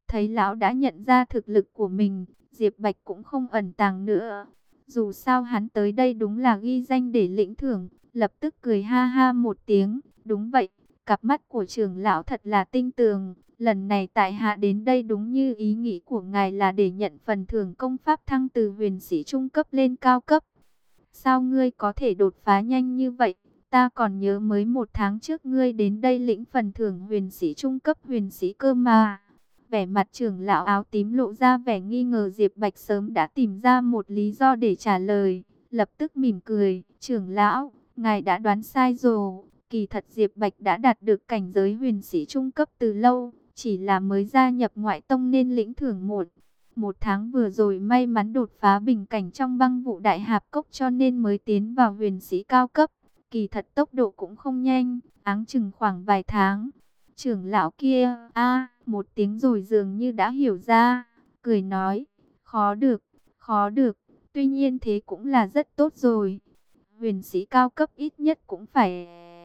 Thấy lão đã nhận ra thực lực của mình, Diệp Bạch cũng không ẩn tàng nữa. Dù sao hắn tới đây đúng là ghi danh để lĩnh thưởng, lập tức cười ha ha một tiếng. Đúng vậy, cặp mắt của trưởng lão thật là tinh tường. Lần này tại hạ đến đây đúng như ý nghĩ của ngài là để nhận phần thưởng công pháp thăng từ huyền sĩ trung cấp lên cao cấp. Sao ngươi có thể đột phá nhanh như vậy? Ta còn nhớ mới 1 tháng trước ngươi đến đây lĩnh phần thưởng huyền sĩ trung cấp huyền sĩ cơ mà. Vẻ mặt trưởng lão áo tím lộ ra vẻ nghi ngờ. Diệp Bạch sớm đã tìm ra một lý do để trả lời, lập tức mỉm cười. Trưởng lão, ngài đã đoán sai rồi. Kỳ thật Diệp Bạch đã đạt được cảnh giới huyền sĩ trung cấp từ lâu, chỉ là mới gia nhập ngoại tông nên lĩnh thưởng 1 tháng vừa rồi may mắn đột phá bình cảnh trong băng vụ đại hạp cốc cho nên mới tiến vào huyền sĩ cao cấp. Kỳ thật tốc độ cũng không nhanh, áng chừng khoảng vài tháng. Trưởng lão kia, một tiếng rồi dường như đã hiểu ra, cười nói, khó được, tuy nhiên thế cũng là rất tốt rồi. Huyền sĩ cao cấp ít nhất cũng phải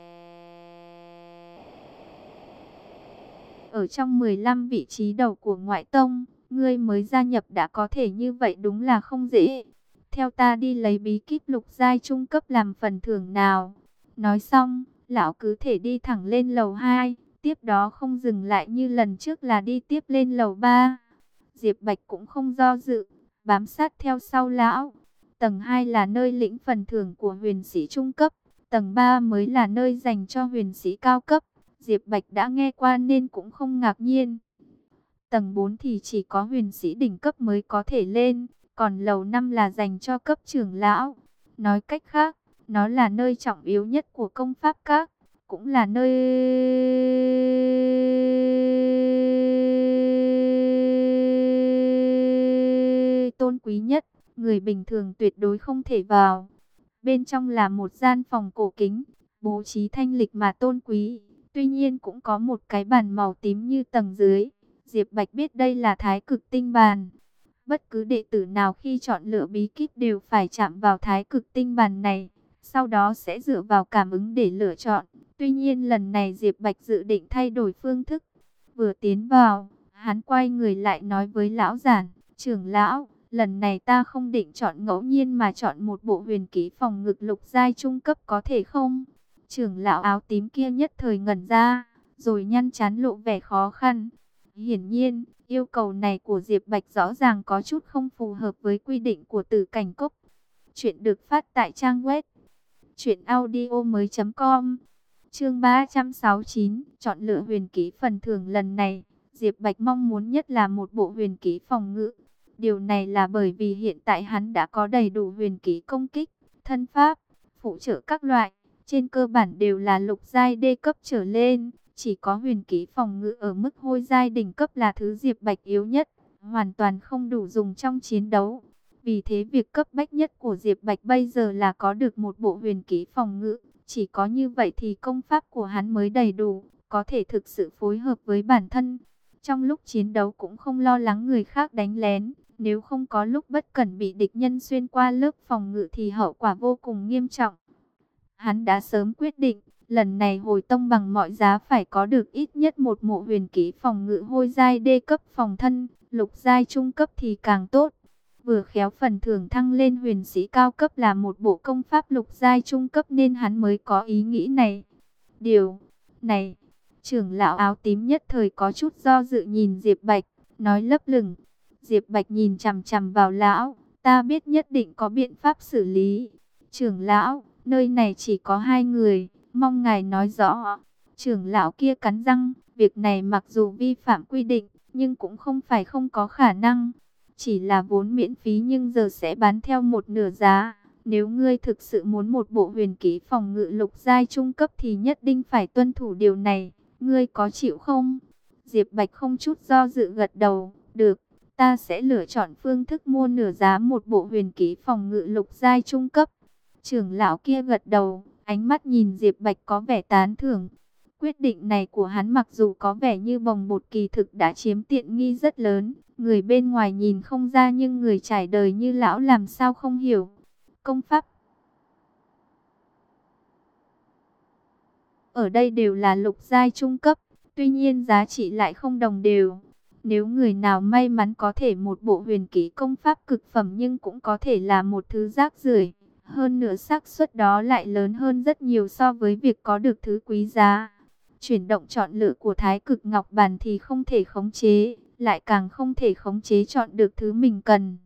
ở trong 15 vị trí đầu của ngoại tông, ngươi mới gia nhập đã có thể như vậy đúng là không dễ. Theo ta đi lấy bí kíp lục giai trung cấp làm phần thưởng nào. Nói xong, lão cứ thể đi thẳng lên lầu 2, tiếp đó không dừng lại như lần trước là đi tiếp lên lầu 3. Diệp Bạch cũng không do dự, bám sát theo sau lão. Tầng 2 là nơi lĩnh phần thưởng của huyền sĩ trung cấp, tầng 3 mới là nơi dành cho huyền sĩ cao cấp. Diệp Bạch đã nghe qua nên cũng không ngạc nhiên. Tầng 4 thì chỉ có huyền sĩ đỉnh cấp mới có thể lên, còn lầu 5 là dành cho cấp trưởng lão. Nói cách khác, nó là nơi trọng yếu nhất của công pháp các, cũng là nơi tôn quý nhất, người bình thường tuyệt đối không thể vào. Bên trong là một gian phòng cổ kính, bố trí thanh lịch mà tôn quý. Tuy nhiên cũng có một cái bàn màu tím như tầng dưới. Diệp Bạch biết đây là thái cực tinh bàn. Bất cứ đệ tử nào khi chọn lựa bí kíp đều phải chạm vào thái cực tinh bàn này. Sau đó sẽ dựa vào cảm ứng để lựa chọn. Tuy nhiên lần này Diệp Bạch dự định thay đổi phương thức. Vừa tiến vào, hắn quay người lại nói với lão giản, trưởng lão, lần này ta không định chọn ngẫu nhiên mà chọn một bộ huyền kỹ phòng ngực lục giai trung cấp có thể không? Trưởng lão áo tím kia nhất thời ngẩn ra, rồi nhăn trán lộ vẻ khó khăn. Hiển nhiên, yêu cầu này của Diệp Bạch rõ ràng có chút không phù hợp với quy định của Tử Cảnh Cốc. Chuyện được phát tại trang web truyệnaudiomoi.com. Chương 369, chọn lựa huyền kỹ phần thưởng lần này, Diệp Bạch mong muốn nhất là một bộ huyền kỹ phòng ngự. Điều này là bởi vì hiện tại hắn đã có đầy đủ huyền kỹ công kích, thân pháp, phụ trợ các loại, trên cơ bản đều là lục giai đê cấp trở lên. Chỉ có huyền kỹ phòng ngự ở mức hôi giai đỉnh cấp là thứ Diệp Bạch yếu nhất, hoàn toàn không đủ dùng trong chiến đấu. Vì thế việc cấp bách nhất của Diệp Bạch bây giờ là có được một bộ huyền kỹ phòng ngự. Chỉ có như vậy thì công pháp của hắn mới đầy đủ, có thể thực sự phối hợp với bản thân. Trong lúc chiến đấu cũng không lo lắng người khác đánh lén, nếu không có lúc bất cẩn bị địch nhân xuyên qua lớp phòng ngự thì hậu quả vô cùng nghiêm trọng. Hắn đã sớm quyết định, lần này hồi tông bằng mọi giá phải có được ít nhất một mộ huyền kỹ phòng ngự hôi giai đê cấp phòng thân, lục giai trung cấp thì càng tốt. Vừa khéo phần thưởng thăng lên huyền sĩ cao cấp là một bộ công pháp lục giai trung cấp nên hắn mới có ý nghĩ này. Điều này, trưởng lão áo tím nhất thời có chút do dự nhìn Diệp Bạch, nói lấp lửng. Diệp Bạch nhìn chằm chằm vào lão, ta biết nhất định có biện pháp xử lý. Trưởng lão, nơi này chỉ có 2 người, mong ngài nói rõ. Trưởng lão kia cắn răng, việc này mặc dù vi phạm quy định, nhưng cũng không phải không có khả năng. Chỉ là vốn miễn phí nhưng giờ sẽ bán theo một nửa giá. Nếu ngươi thực sự muốn một bộ huyền kỹ phòng ngự lục giai trung cấp thì nhất định phải tuân thủ điều này. Ngươi có chịu không? Diệp Bạch không chút do dự gật đầu. Được, ta sẽ lựa chọn phương thức mua nửa giá một bộ huyền kỹ phòng ngự lục giai trung cấp. Trưởng lão kia gật đầu, ánh mắt nhìn Diệp Bạch có vẻ tán thưởng. Quyết định này của hắn mặc dù có vẻ như bồng bột kỳ thực đã chiếm tiện nghi rất lớn. Người bên ngoài nhìn không ra nhưng người trải đời như lão làm sao không hiểu. Công pháp ở đây đều là lục giai trung cấp, tuy nhiên giá trị lại không đồng đều. Nếu người nào may mắn có thể một bộ huyền kỹ công pháp cực phẩm nhưng cũng có thể là một thứ rác rưởi. Hơn nữa xác suất đó lại lớn hơn rất nhiều so với việc có được thứ quý giá. Chuyển động chọn lựa của Thái Cực Ngọc Bàn thì không thể khống chế, lại càng không thể khống chế chọn được thứ mình cần.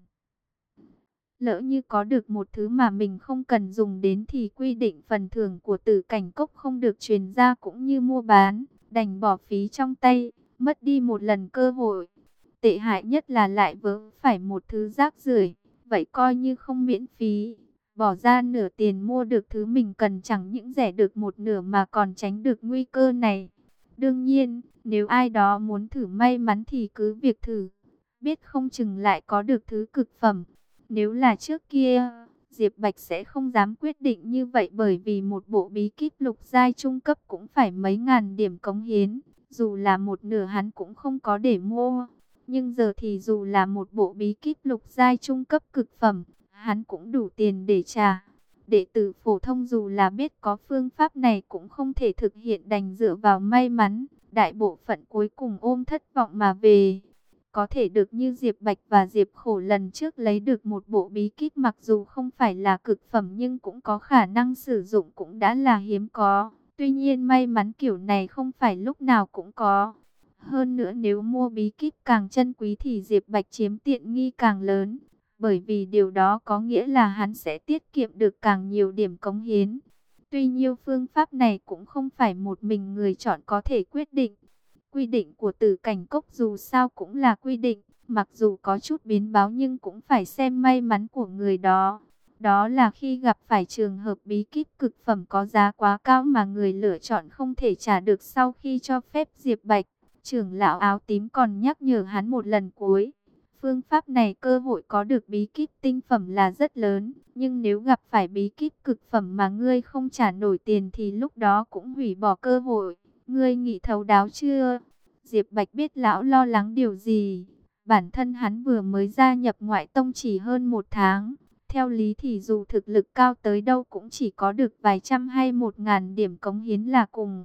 Lỡ như có được một thứ mà mình không cần dùng đến thì quy định phần thưởng của Tử Cảnh Cốc không được truyền ra cũng như mua bán, đành bỏ phí trong tay, mất đi một lần cơ hội. Tệ hại nhất là lại vớ phải một thứ rác rưởi, vậy coi như không miễn phí. Bỏ ra nửa tiền mua được thứ mình cần chẳng những rẻ được một nửa mà còn tránh được nguy cơ này. Đương nhiên, nếu ai đó muốn thử may mắn thì cứ việc thử, biết không chừng lại có được thứ cực phẩm. Nếu là trước kia, Diệp Bạch sẽ không dám quyết định như vậy bởi vì một bộ bí kíp lục giai trung cấp cũng phải mấy ngàn điểm cống hiến, dù là một nửa hắn cũng không có để mua. Nhưng giờ thì dù là một bộ bí kíp lục giai trung cấp cực phẩm, hắn cũng đủ tiền để trả. Đệ tử phổ thông dù là biết có phương pháp này cũng không thể thực hiện, đành dựa vào may mắn, đại bộ phận cuối cùng ôm thất vọng mà về. Có thể được như Diệp Bạch và Diệp Khổ lần trước lấy được một bộ bí kíp mặc dù không phải là cực phẩm nhưng cũng có khả năng sử dụng cũng đã là hiếm có. Tuy nhiên may mắn kiểu này không phải lúc nào cũng có. Hơn nữa nếu mua bí kíp càng chân quý thì Diệp Bạch chiếm tiện nghi càng lớn. Bởi vì điều đó có nghĩa là hắn sẽ tiết kiệm được càng nhiều điểm cống hiến. Tuy nhiên phương pháp này cũng không phải một mình người chọn có thể quyết định. Quy định của Tử Cảnh Cốc dù sao cũng là quy định, mặc dù có chút biến báo nhưng cũng phải xem may mắn của người đó. Đó là khi gặp phải trường hợp bí kíp cực phẩm có giá quá cao mà người lựa chọn không thể trả được sau khi cho phép Diệp Bạch. Trưởng lão áo tím còn nhắc nhở hắn một lần cuối. Phương pháp này cơ hội có được bí kíp tinh phẩm là rất lớn, nhưng nếu gặp phải bí kíp cực phẩm mà ngươi không trả nổi tiền thì lúc đó cũng hủy bỏ cơ hội. Ngươi nghĩ thấu đáo chưa? Diệp Bạch biết lão lo lắng điều gì. Bản thân hắn vừa mới gia nhập ngoại tông chỉ hơn một tháng. Theo lý thì dù thực lực cao tới đâu cũng chỉ có được vài trăm hay 1.000 điểm cống hiến là cùng.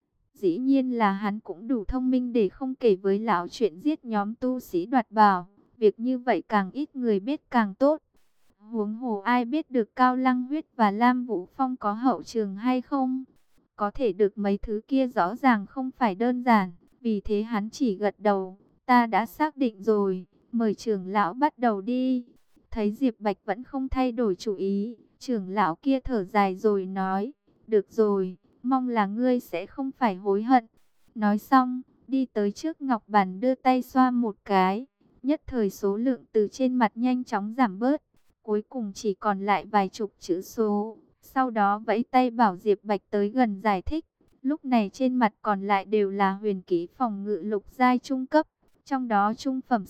Dĩ nhiên là hắn cũng đủ thông minh để không kể với lão chuyện giết nhóm tu sĩ đoạt bảo. Việc như vậy càng ít người biết càng tốt. Huống hồ ai biết được Cao Lăng Huyết và Lam Vũ Phong có hậu trường hay không? Có thể được mấy thứ kia rõ ràng không phải đơn giản. Vì thế hắn chỉ gật đầu. Ta đã xác định rồi. Mời trưởng lão bắt đầu đi. Thấy Diệp Bạch vẫn không thay đổi chủ ý. Trưởng lão kia thở dài rồi nói. Được rồi, mong là ngươi sẽ không phải hối hận. Nói xong, đi tới trước ngọc bàn đưa tay xoa một cái. Nhất thời số lượng từ trên mặt nhanh chóng giảm bớt. Cuối cùng chỉ còn lại vài chục chữ số. Sau đó vẫy tay bảo Diệp Bạch tới gần giải thích. Lúc này trên mặt còn lại đều là huyền kỹ phòng ngự lục giai trung cấp. Trong đó trung phẩm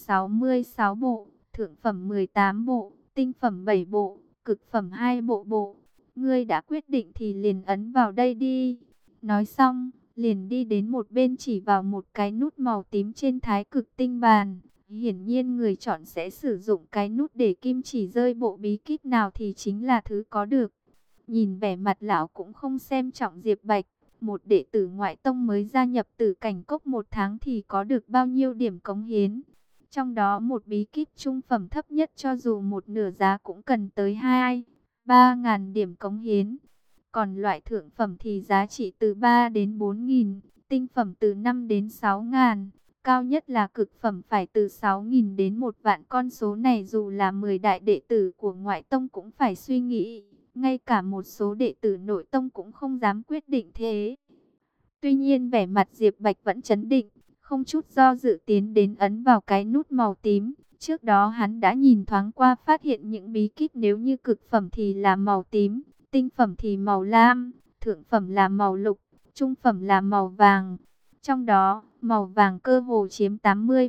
66 bộ, thượng phẩm 18 bộ, tinh phẩm 7 bộ, cực phẩm 2 bộ. Ngươi đã quyết định thì liền ấn vào đây đi. Nói xong, liền đi đến một bên chỉ vào một cái nút màu tím trên thái cực tinh bàn. Hiển nhiên người chọn sẽ sử dụng cái nút để kim chỉ rơi bộ bí kíp nào thì chính là thứ có được. Nhìn vẻ mặt lão cũng không xem trọng Diệp Bạch. Một đệ tử ngoại tông mới gia nhập Tử Cảnh Cốc một tháng thì có được bao nhiêu điểm cống hiến. Trong đó một bí kíp trung phẩm thấp nhất cho dù một nửa giá cũng cần tới 2-3 ngàn điểm cống hiến. Còn loại thượng phẩm thì giá trị từ 3 đến 4 nghìn, tinh phẩm từ 5 đến 6 ngàn. Cao nhất là cực phẩm phải từ 6.000 đến 1 vạn, con số này dù là 10 đại đệ tử của ngoại tông cũng phải suy nghĩ. Ngay cả một số đệ tử nội tông cũng không dám quyết định thế. Tuy nhiên vẻ mặt Diệp Bạch vẫn trấn định, không chút do dự tiến đến ấn vào cái nút màu tím. Trước đó hắn đã nhìn thoáng qua phát hiện những bí kíp nếu như cực phẩm thì là màu tím, tinh phẩm thì màu lam, thượng phẩm là màu lục, trung phẩm là màu vàng. Trong đó, màu vàng cơ hồ chiếm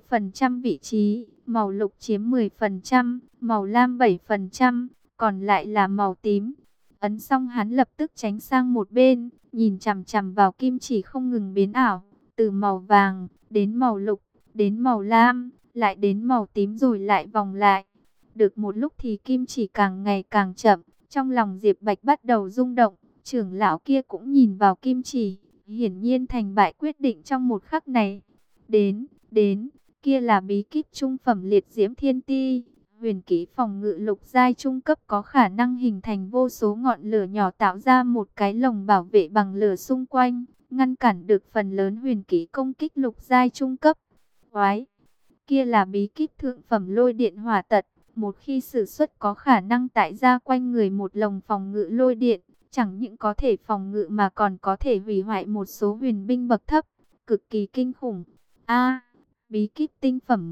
80% vị trí, màu lục chiếm 10%, màu lam 7%, còn lại là màu tím. Ấn xong hắn lập tức tránh sang một bên, nhìn chằm chằm vào kim chỉ không ngừng biến ảo, từ màu vàng đến màu lục, đến màu lam, lại đến màu tím rồi lại vòng lại. Được một lúc thì kim chỉ càng ngày càng chậm, trong lòng Diệp Bạch bắt đầu rung động, trưởng lão kia cũng nhìn vào kim chỉ, hiển nhiên thành bại quyết định trong một khắc này. Đến, Kia là bí kíp trung phẩm liệt diễm thiên ti. Huyền kỹ phòng ngự lục giai trung cấp có khả năng hình thành vô số ngọn lửa nhỏ tạo ra một cái lồng bảo vệ bằng lửa xung quanh, ngăn cản được phần lớn huyền kỹ công kích lục giai trung cấp. Oái, kia là bí kíp thượng phẩm lôi điện hỏa tật. Một khi sử xuất có khả năng tạo ra quanh người một lồng phòng ngự lôi điện, chẳng những có thể phòng ngự mà còn có thể hủy hoại một số huyền binh bậc thấp, cực kỳ kinh khủng. A, bí kíp tinh phẩm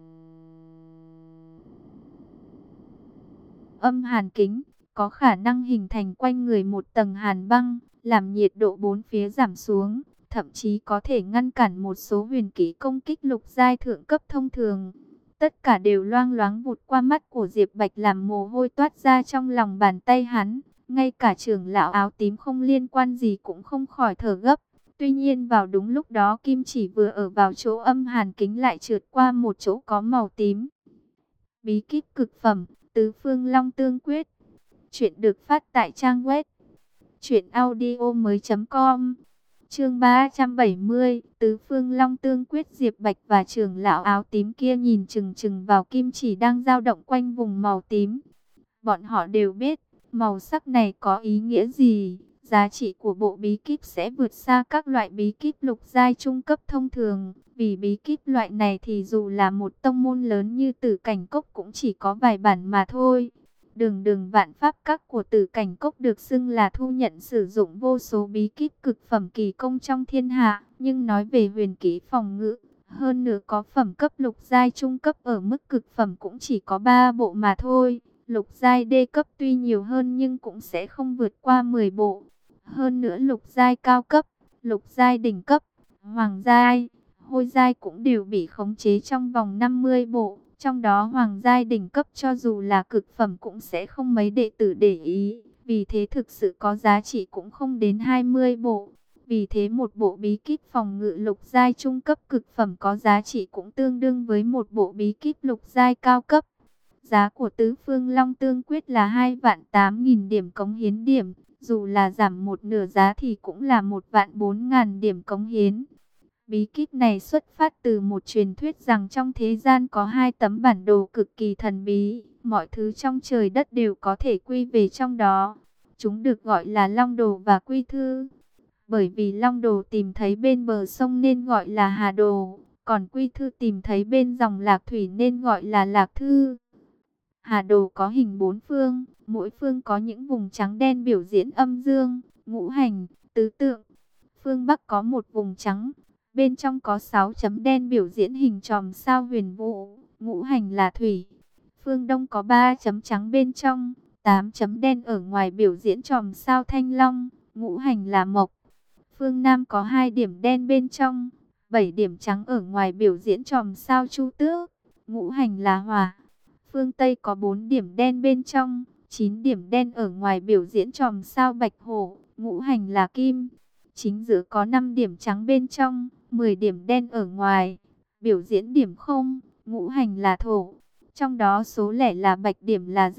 âm hàn kính, có khả năng hình thành quanh người một tầng hàn băng, làm nhiệt độ bốn phía giảm xuống, thậm chí có thể ngăn cản một số huyền kỹ công kích lục giai thượng cấp thông thường. Tất cả đều loang loáng vụt qua mắt của Diệp Bạch làm mồ hôi toát ra trong lòng bàn tay hắn. Ngay cả trưởng lão áo tím không liên quan gì cũng không khỏi thở gấp. Tuy nhiên vào đúng lúc đó kim chỉ vừa ở vào chỗ âm hàn kính lại trượt qua một chỗ có màu tím. Bí kíp cực phẩm, Tứ Phương Long Tương Quyết. Chuyện được phát tại trang web truyệnaudiomoi.com. Chương 370, Tứ Phương Long Tương Quyết. Diệp Bạch và trưởng lão áo tím kia nhìn chừng chừng vào kim chỉ đang dao động quanh vùng màu tím. Bọn họ đều biết, màu sắc này có ý nghĩa gì, giá trị của bộ bí kíp sẽ vượt xa các loại bí kíp lục giai trung cấp thông thường. Vì bí kíp loại này thì dù là một tông môn lớn như Tử Cảnh Cốc cũng chỉ có vài bản mà thôi. Đường đường vạn pháp các của Tử Cảnh Cốc được xưng là thu nhận sử dụng vô số bí kíp cực phẩm kỳ công trong thiên hạ. Nhưng nói về huyền kỹ phòng ngự, hơn nữa có phẩm cấp lục giai trung cấp ở mức cực phẩm cũng chỉ có 3 bộ mà thôi. Lục giai D cấp tuy nhiều hơn nhưng cũng sẽ không vượt qua 10 bộ. Hơn nữa lục giai cao cấp, lục giai đỉnh cấp, hoàng giai, hôi giai cũng đều bị khống chế trong vòng 50 bộ. Trong đó hoàng giai đỉnh cấp cho dù là cực phẩm cũng sẽ không mấy đệ tử để ý. Vì thế thực sự có giá trị cũng không đến 20 bộ. Vì thế một bộ bí kíp phòng ngự lục giai trung cấp cực phẩm có giá trị cũng tương đương với một bộ bí kíp lục giai cao cấp. Giá của Tứ Phương Long Tương Quyết là 2.800.000 điểm cống hiến điểm. Dù là giảm một nửa giá thì cũng là 1.400.000 điểm cống hiến. Bí kíp này xuất phát từ một truyền thuyết rằng trong thế gian có 2 tấm bản đồ cực kỳ thần bí. Mọi thứ trong trời đất đều có thể quy về trong đó. Chúng được gọi là Long Đồ và Quy Thư. Bởi vì Long Đồ tìm thấy bên bờ sông nên gọi là Hà Đồ. Còn Quy Thư tìm thấy bên dòng Lạc Thủy nên gọi là Lạc Thư. Hà Đồ có hình 4 phương, mỗi phương có những vùng trắng đen biểu diễn âm dương, ngũ hành, tứ tượng. Phương Bắc có một vùng trắng, bên trong có 6 chấm đen biểu diễn hình tròm sao huyền vũ, ngũ hành là thủy. Phương Đông có 3 chấm trắng bên trong, 8 chấm đen ở ngoài biểu diễn tròm sao thanh long, ngũ hành là mộc. Phương Nam có 2 điểm đen bên trong, 7 điểm trắng ở ngoài biểu diễn tròm sao chu tước, ngũ hành là hỏa. Phương Tây có 4 điểm đen bên trong, 9 điểm đen ở ngoài biểu diễn tròm sao bạch hổ, ngũ hành là kim. Chính giữa có 5 điểm trắng bên trong, 10 điểm đen ở ngoài, biểu diễn điểm không, ngũ hành là thổ. Trong đó số lẻ là bạch, điểm là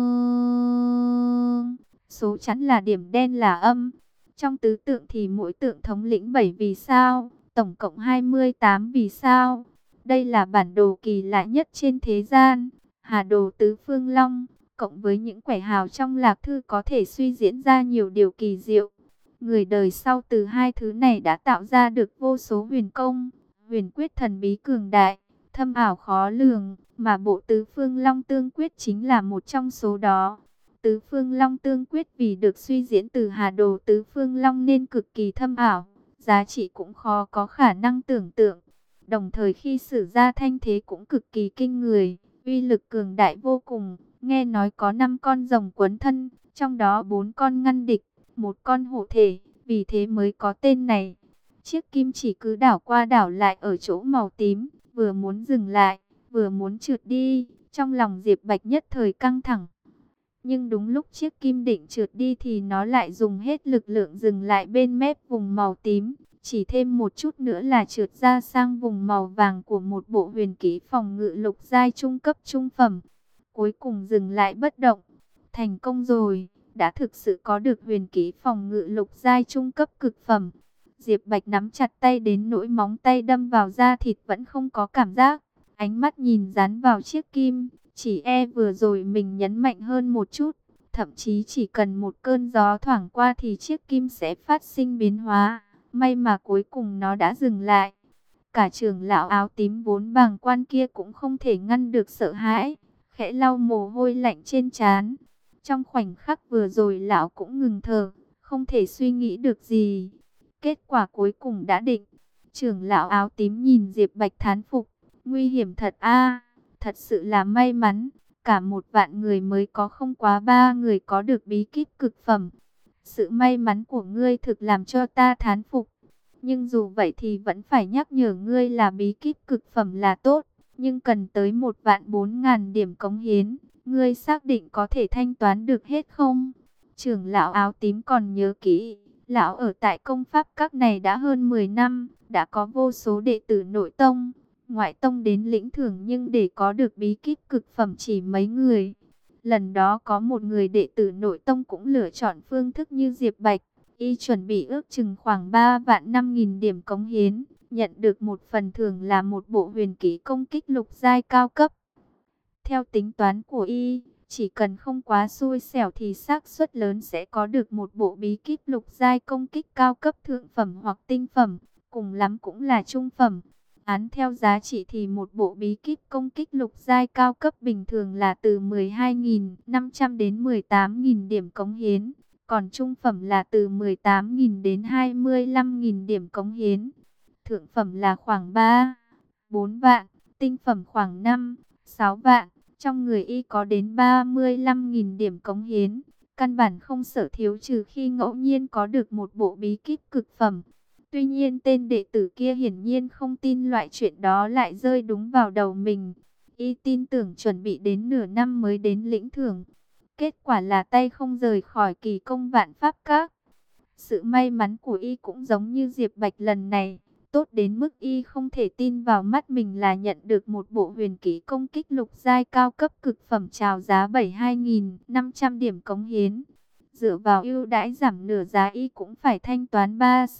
dương, số chẵn là điểm đen là âm. Trong tứ tượng thì mỗi tượng thống lĩnh 7 vì sao, tổng cộng 28 vì sao. Đây là bản đồ kỳ lạ nhất trên thế gian. Hà Đồ Tứ Phương Long, cộng với những quẻ hào trong lạc thư có thể suy diễn ra nhiều điều kỳ diệu. Người đời sau từ hai thứ này đã tạo ra được vô số huyền công, huyền quyết thần bí cường đại, thâm ảo khó lường, mà bộ Tứ Phương Long Tương Quyết chính là một trong số đó. Tứ Phương Long Tương Quyết vì được suy diễn từ Hà Đồ Tứ Phương Long nên cực kỳ thâm ảo, giá trị cũng khó có khả năng tưởng tượng. Đồng thời khi sử ra thanh thế cũng cực kỳ kinh người, uy lực cường đại vô cùng. Nghe nói có 5 con rồng quấn thân, trong đó 4 con ngăn địch, 1 con hộ thể, vì thế mới có tên này. Chiếc kim chỉ cứ đảo qua đảo lại ở chỗ màu tím, vừa muốn dừng lại, vừa muốn trượt đi. Trong lòng Diệp Bạch nhất thời căng thẳng. Nhưng đúng lúc chiếc kim định trượt đi thì nó lại dùng hết lực lượng dừng lại bên mép vùng màu tím. Chỉ thêm một chút nữa là trượt ra sang vùng màu vàng của một bộ huyền kỹ phòng ngự lục giai trung cấp trung phẩm. Cuối cùng dừng lại bất động. Thành công rồi, đã thực sự có được huyền kỹ phòng ngự lục giai trung cấp cực phẩm. Diệp Bạch nắm chặt tay đến nỗi móng tay đâm vào da thịt vẫn không có cảm giác. Ánh mắt nhìn dán vào chiếc kim, chỉ vừa rồi mình nhấn mạnh hơn một chút. Thậm chí chỉ cần một cơn gió thoảng qua thì chiếc kim sẽ phát sinh biến hóa. May mà cuối cùng nó đã dừng lại. Cả trưởng lão áo tím vốn bàng quan kia cũng không thể ngăn được sợ hãi, khẽ lau mồ hôi lạnh trên trán. Trong khoảnh khắc vừa rồi lão cũng ngừng thở, không thể suy nghĩ được gì. Kết quả cuối cùng đã định. Trưởng lão áo tím nhìn Diệp Bạch thán phục, nguy hiểm thật a, thật sự là may mắn. Cả 1.000 người mới có không quá 3 người có được bí kíp cực phẩm. Sự may mắn của ngươi thực làm cho ta thán phục. Nhưng dù vậy thì vẫn phải nhắc nhở ngươi là bí kíp cực phẩm là tốt, nhưng cần tới 1.400.000 điểm cống hiến. Ngươi xác định có thể thanh toán được hết không? Trưởng lão áo tím còn nhớ kỹ, lão ở tại công pháp các này đã hơn 10 năm, đã có vô số đệ tử nội tông, ngoại tông đến lĩnh thưởng, nhưng để có được bí kíp cực phẩm chỉ mấy người. Lần đó có một người đệ tử nội tông cũng lựa chọn phương thức như Diệp Bạch. Y chuẩn bị ước chừng khoảng 3.500.000 điểm cống hiến, nhận được một phần thưởng là một bộ huyền kỹ công kích lục giai cao cấp. Theo tính toán của Y, chỉ cần không quá xui xẻo thì xác suất lớn sẽ có được một bộ bí kíp lục giai công kích cao cấp thượng phẩm hoặc tinh phẩm, cùng lắm cũng là trung phẩm. Án theo giá trị thì một bộ bí kíp công kích lục giai cao cấp bình thường là từ 12.500 đến 18.000 điểm cống hiến. Còn trung phẩm là từ 18.000 đến 25.000 điểm cống hiến. Thượng phẩm là khoảng 3, 4 vạn, tinh phẩm khoảng 5, 6 vạn. Trong người Y có đến 35.000 điểm cống hiến. Căn bản không sợ thiếu trừ khi ngẫu nhiên có được một bộ bí kíp cực phẩm. Tuy nhiên tên đệ tử kia hiển nhiên không tin loại chuyện đó lại rơi đúng vào đầu mình. Y tin tưởng chuẩn bị đến nửa năm mới đến lĩnh thưởng. Kết quả là tay không rời khỏi kỳ công vạn pháp các. Sự may mắn của Y cũng giống như Diệp Bạch lần này, tốt đến mức Y không thể tin vào mắt mình là nhận được một bộ huyền kỹ công kích lục giai cao cấp cực phẩm chào giá 72.500 điểm cống hiến. Dựa vào ưu đãi giảm nửa giá, Y cũng phải thanh toán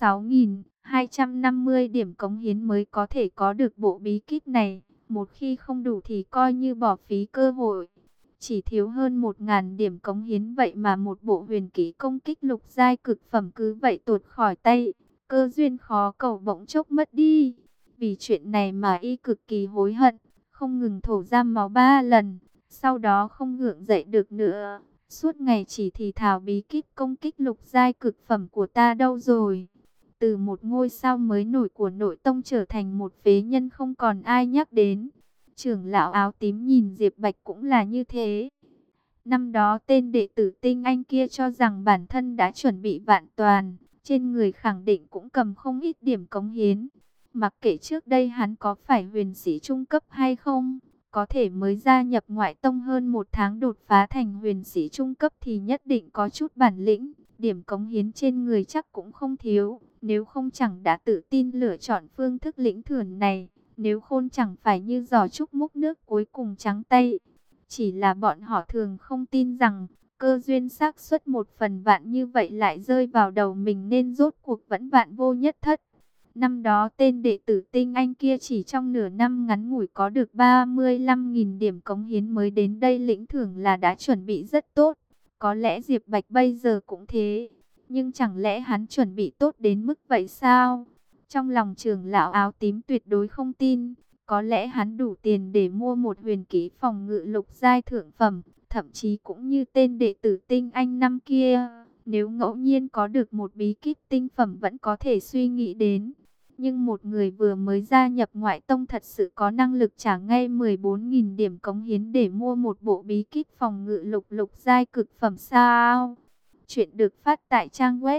36.250 điểm cống hiến mới có thể có được bộ bí kíp này. Một khi không đủ thì coi như bỏ phí cơ hội. Chỉ thiếu hơn 1.000 điểm cống hiến vậy mà một bộ huyền kỹ công kích lục giai cực phẩm cứ vậy tuột khỏi tay. Cơ duyên khó cầu bỗng chốc mất đi. Vì chuyện này mà Y cực kỳ hối hận, không ngừng thổ ra máu 3 lần. Sau đó không gượng dậy được nữa. Suốt ngày chỉ thì thào bí kíp công kích lục giai cực phẩm của ta đâu rồi. Từ một ngôi sao mới nổi của nội tông trở thành một phế nhân không còn ai nhắc đến. Trưởng lão áo tím nhìn Diệp Bạch cũng là như thế. Năm đó tên đệ tử tinh anh kia cho rằng bản thân đã chuẩn bị vạn toàn, trên người khẳng định cũng cầm không ít điểm cống hiến. Mặc kệ trước đây hắn có phải huyền sĩ trung cấp hay không, có thể mới gia nhập ngoại tông hơn 1 tháng đột phá thành huyền sĩ trung cấp thì nhất định có chút bản lĩnh, điểm cống hiến trên người chắc cũng không thiếu, nếu không chẳng đã tự tin lựa chọn phương thức lĩnh thưởng này. Nếu khôn chẳng phải như giò trúc múc nước cuối cùng trắng tay. Chỉ là bọn họ thường không tin rằng cơ duyên xác suất 1 phần vạn như vậy lại rơi vào đầu mình, nên rốt cuộc vẫn vạn vô nhất thất. Năm đó tên đệ tử tinh anh kia chỉ trong nửa năm ngắn ngủi có được 35.000 điểm cống hiến mới đến đây lĩnh thưởng là đã chuẩn bị rất tốt. Có lẽ Diệp Bạch bây giờ cũng thế. Nhưng chẳng lẽ hắn chuẩn bị tốt đến mức vậy sao? Trong lòng trưởng lão áo tím tuyệt đối không tin. Có lẽ hắn đủ tiền để mua một huyền kỹ phòng ngự lục giai thượng phẩm. Thậm chí cũng như tên đệ tử tinh anh năm kia. Nếu ngẫu nhiên có được một bí kíp tinh phẩm vẫn có thể suy nghĩ đến. Nhưng một người vừa mới gia nhập ngoại tông thật sự có năng lực trả ngay 14.000 điểm cống hiến để mua một bộ bí kíp phòng ngự lục giai cực phẩm sao? Chuyện được phát tại trang web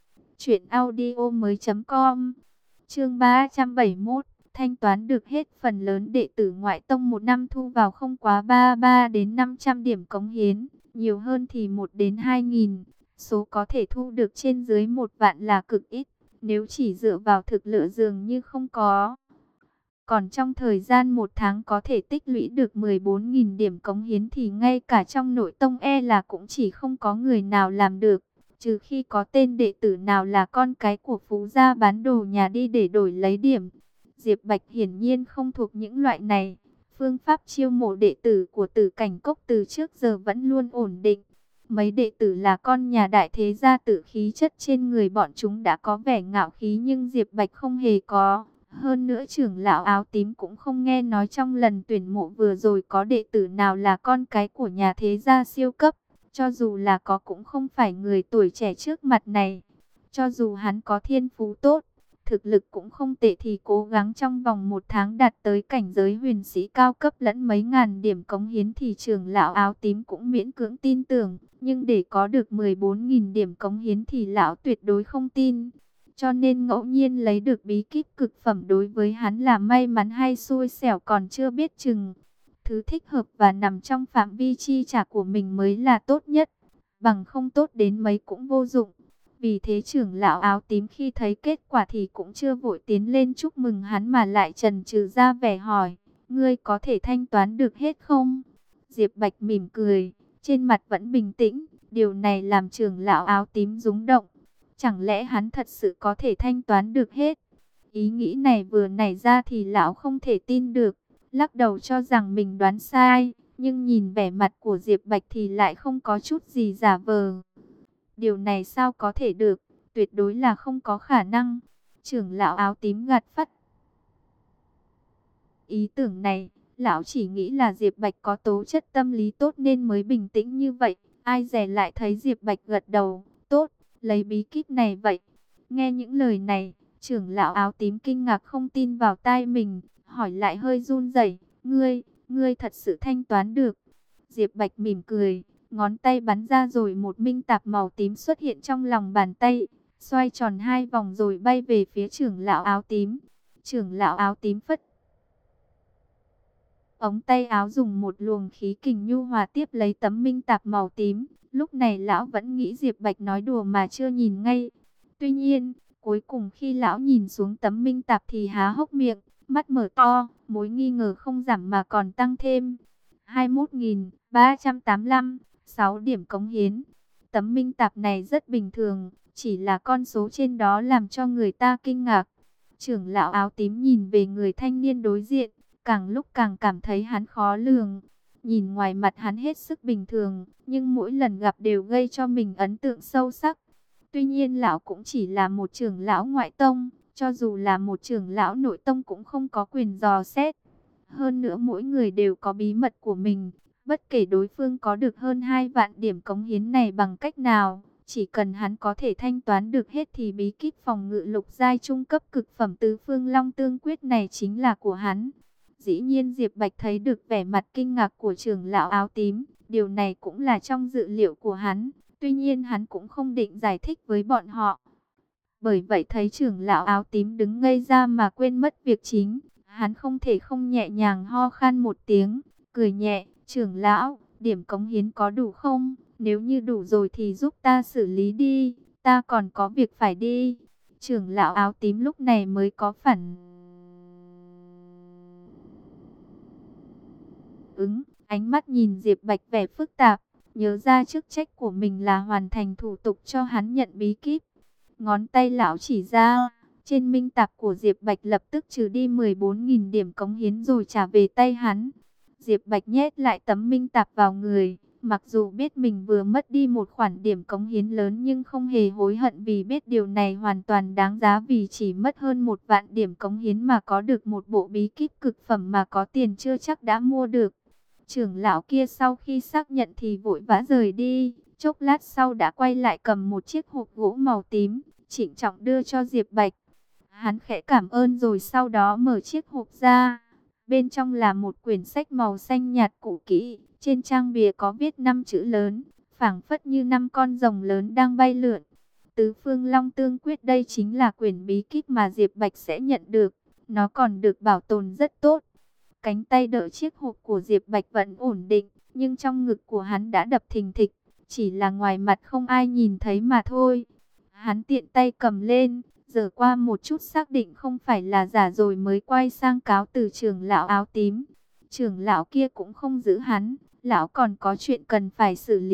truyệnaudiomoi.com. Chương 371, thanh toán được hết phần lớn đệ tử ngoại tông một năm thu vào không quá 33 đến 500 điểm cống hiến, nhiều hơn thì 1 đến 2.000. Số có thể thu được trên dưới 1 vạn là cực ít, nếu chỉ dựa vào thực lực dường như không có. Còn trong thời gian 1 tháng có thể tích lũy được 14.000 điểm cống hiến thì ngay cả trong nội tông là cũng chỉ không có người nào làm được. trừ khi có tên đệ tử nào là con cái của phú gia bán đồ nhà đi để đổi lấy điểm. Diệp Bạch hiển nhiên không thuộc những loại này. Phương pháp chiêu mộ đệ tử của Tử Cảnh Cốc từ trước giờ vẫn luôn ổn định. Mấy đệ tử là con nhà đại thế gia, tự khí chất trên người bọn chúng đã có vẻ ngạo khí nhưng Diệp Bạch không hề có. Hơn nữa trưởng lão áo tím cũng không nghe nói trong lần tuyển mộ vừa rồi có đệ tử nào là con cái của nhà thế gia siêu cấp. Cho dù là có cũng không phải người tuổi trẻ trước mặt này. Cho dù hắn có thiên phú tốt, thực lực cũng không tệ thì cố gắng trong vòng 1 tháng đạt tới cảnh giới huyền sĩ cao cấp lẫn mấy ngàn điểm cống hiến thì trưởng lão áo tím cũng miễn cưỡng tin tưởng. Nhưng để có được 14.000 điểm cống hiến thì lão tuyệt đối không tin. Cho nên ngẫu nhiên lấy được bí kíp cực phẩm đối với hắn là may mắn hay xui xẻo còn chưa biết chừng. Thứ thích hợp và nằm trong phạm vi chi trả của mình mới là tốt nhất. Bằng không tốt đến mấy cũng vô dụng. Vì thế trưởng lão áo tím khi thấy kết quả thì cũng chưa vội tiến lên chúc mừng hắn mà lại chần chừ ra vẻ hỏi: ngươi có thể thanh toán được hết không? Diệp Bạch mỉm cười, trên mặt vẫn bình tĩnh. Điều này làm trưởng lão áo tím rúng động. Chẳng lẽ hắn thật sự có thể thanh toán được hết? Ý nghĩ này vừa nảy ra thì lão không thể tin được. Lắc đầu cho rằng mình đoán sai. Nhưng nhìn vẻ mặt của Diệp Bạch thì lại không có chút gì giả vờ. Điều này sao có thể được? Tuyệt đối là không có khả năng. Trưởng lão áo tím gạt phắt ý tưởng này. Lão chỉ nghĩ là Diệp Bạch có tố chất tâm lý tốt nên mới bình tĩnh như vậy. Ai dè lại thấy Diệp Bạch gật đầu. Tốt, lấy bí kíp này vậy. Nghe những lời này, trưởng lão áo tím kinh ngạc không tin vào tai mình. Hỏi lại hơi run rẩy: Ngươi thật sự thanh toán được? Diệp Bạch mỉm cười, ngón tay bắn ra rồi một minh tạp màu tím xuất hiện trong lòng bàn tay, xoay tròn 2 vòng rồi bay về phía trưởng lão áo tím. Trưởng lão áo tím phất ống tay áo dùng một luồng khí kình nhu hòa tiếp lấy tấm minh tạp màu tím. Lúc này lão vẫn nghĩ Diệp Bạch nói đùa mà chưa nhìn ngay. Tuy nhiên, cuối cùng khi lão nhìn xuống tấm minh tạp thì há hốc miệng, mắt mở to, mối nghi ngờ không giảm mà còn tăng thêm. 21.385, 6 điểm cống hiến. Tấm minh tạp này rất bình thường, chỉ là con số trên đó làm cho người ta kinh ngạc. Trưởng lão áo tím nhìn về người thanh niên đối diện, càng lúc càng cảm thấy hắn khó lường. Nhìn ngoài mặt hắn hết sức bình thường, nhưng mỗi lần gặp đều gây cho mình ấn tượng sâu sắc. Tuy nhiên lão cũng chỉ là một trưởng lão ngoại tông, cho dù là một trưởng lão nội tông cũng không có quyền dò xét. Hơn nữa mỗi người đều có bí mật của mình, bất kể đối phương có được hơn 2 vạn điểm cống hiến này bằng cách nào, chỉ cần hắn có thể thanh toán được hết thì bí kíp phòng ngự lục giai trung cấp cực phẩm tứ phương long tương quyết này chính là của hắn. Dĩ nhiên Diệp Bạch thấy được vẻ mặt kinh ngạc của trưởng lão áo tím, điều này cũng là trong dự liệu của hắn, tuy nhiên hắn cũng không định giải thích với bọn họ. Bởi vậy thấy trưởng lão áo tím đứng ngây ra mà quên mất việc chính, hắn không thể không nhẹ nhàng ho khan một tiếng, cười nhẹ: trưởng lão, điểm cống hiến có đủ không? Nếu như đủ rồi thì giúp ta xử lý đi, ta còn có việc phải đi. Trưởng lão áo tím lúc này mới có phản ứng, ánh mắt nhìn Diệp Bạch vẻ phức tạp, nhớ ra chức trách của mình là hoàn thành thủ tục cho hắn nhận bí kíp. Ngón tay lão chỉ ra, trên minh tạp của Diệp Bạch lập tức trừ đi 14.000 điểm cống hiến rồi trả về tay hắn. Diệp Bạch nhét lại tấm minh tạp vào người, mặc dù biết mình vừa mất đi một khoản điểm cống hiến lớn nhưng không hề hối hận vì biết điều này hoàn toàn đáng giá, vì chỉ mất hơn 1 vạn điểm cống hiến mà có được một bộ bí kíp cực phẩm mà có tiền chưa chắc đã mua được. Trưởng lão kia sau khi xác nhận thì vội vã rời đi, chốc lát sau đã quay lại cầm một chiếc hộp gỗ màu tím, trịnh trọng đưa cho Diệp Bạch. Hắn khẽ cảm ơn rồi sau đó mở chiếc hộp ra. Bên trong là một quyển sách màu xanh nhạt cũ kỹ, trên trang bìa có viết 5 chữ lớn, phảng phất như 5 con rồng lớn đang bay lượn. Tứ phương long tương quyết, đây chính là quyển bí kíp mà Diệp Bạch sẽ nhận được. Nó còn được bảo tồn rất tốt. Cánh tay đỡ chiếc hộp của Diệp Bạch vẫn ổn định, nhưng trong ngực của hắn đã đập thình thịch, chỉ là ngoài mặt không ai nhìn thấy mà thôi. Hắn tiện tay cầm lên, giở qua một chút xác định không phải là giả rồi mới quay sang cáo từ trưởng lão áo tím. Trưởng lão kia cũng không giữ hắn, lão còn có chuyện cần phải xử lý,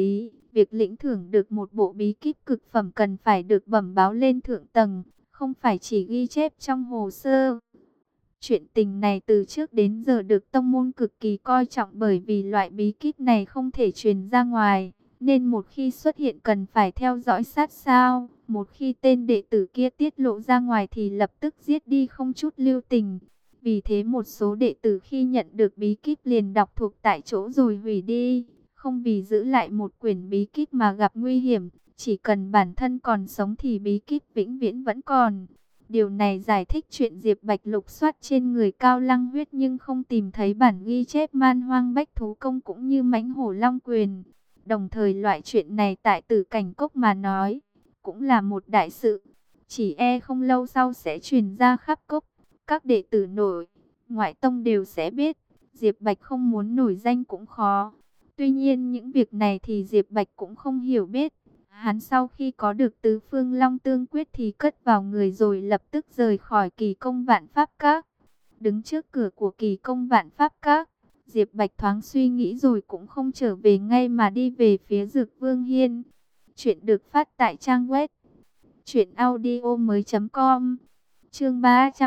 Việc lĩnh thưởng được một bộ bí kíp cực phẩm cần phải được bẩm báo lên thượng tầng, không phải chỉ ghi chép trong hồ sơ. Chuyện tình này từ trước đến giờ được tông môn cực kỳ coi trọng, bởi vì loại bí kíp này không thể truyền ra ngoài, nên một khi xuất hiện cần phải theo dõi sát sao. Một khi tên đệ tử kia tiết lộ ra ngoài thì lập tức giết đi không chút lưu tình. Vì thế một số đệ tử khi nhận được bí kíp liền đọc thuộc tại chỗ rồi hủy đi, không vì giữ lại một quyển bí kíp mà gặp nguy hiểm. Chỉ cần bản thân còn sống thì bí kíp vĩnh viễn vẫn còn. Điều này giải thích chuyện Diệp Bạch lục soát trên người Cao Lăng Huyết nhưng không tìm thấy bản ghi chép Man Hoang Bách Thú Công cũng như Mãnh Hổ Long Quyền. Đồng thời loại chuyện này tại Tử Cảnh Cốc mà nói, cũng là một đại sự. Chỉ e không lâu sau sẽ truyền ra khắp cốc, các đệ tử nội, ngoại tông đều sẽ biết. Diệp Bạch không muốn nổi danh cũng khó. Tuy nhiên những việc này thì Diệp Bạch cũng không hiểu biết. Hắn sau khi có được tứ phương long tương quyết thì cất vào người rồi lập tức rời khỏi Kỳ Công Vạn Pháp Các. Đứng trước cửa của Kỳ Công Vạn Pháp Các, Diệp Bạch thoáng suy nghĩ rồi cũng không trở về ngay mà đi về phía Dược Vương Hiên. Chuyện được phát tại trang web truyệnaudiomoi.com. Chương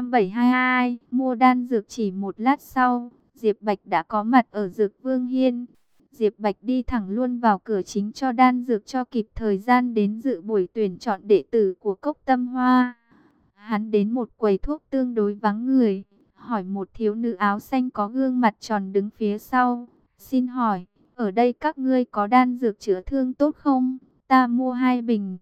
372, mua đan dược. Chỉ một lát sau, Diệp Bạch đã có mặt ở Dược Vương Hiên. Diệp Bạch đi thẳng luôn vào cửa chính cho đan dược cho kịp thời gian đến dự buổi tuyển chọn đệ tử của Cốc Tâm Hoa. Hắn đến một quầy thuốc tương đối vắng người, hỏi một thiếu nữ áo xanh có gương mặt tròn đứng phía sau. Xin hỏi, ở đây các ngươi có đan dược chữa thương tốt không? Ta mua 2 bình.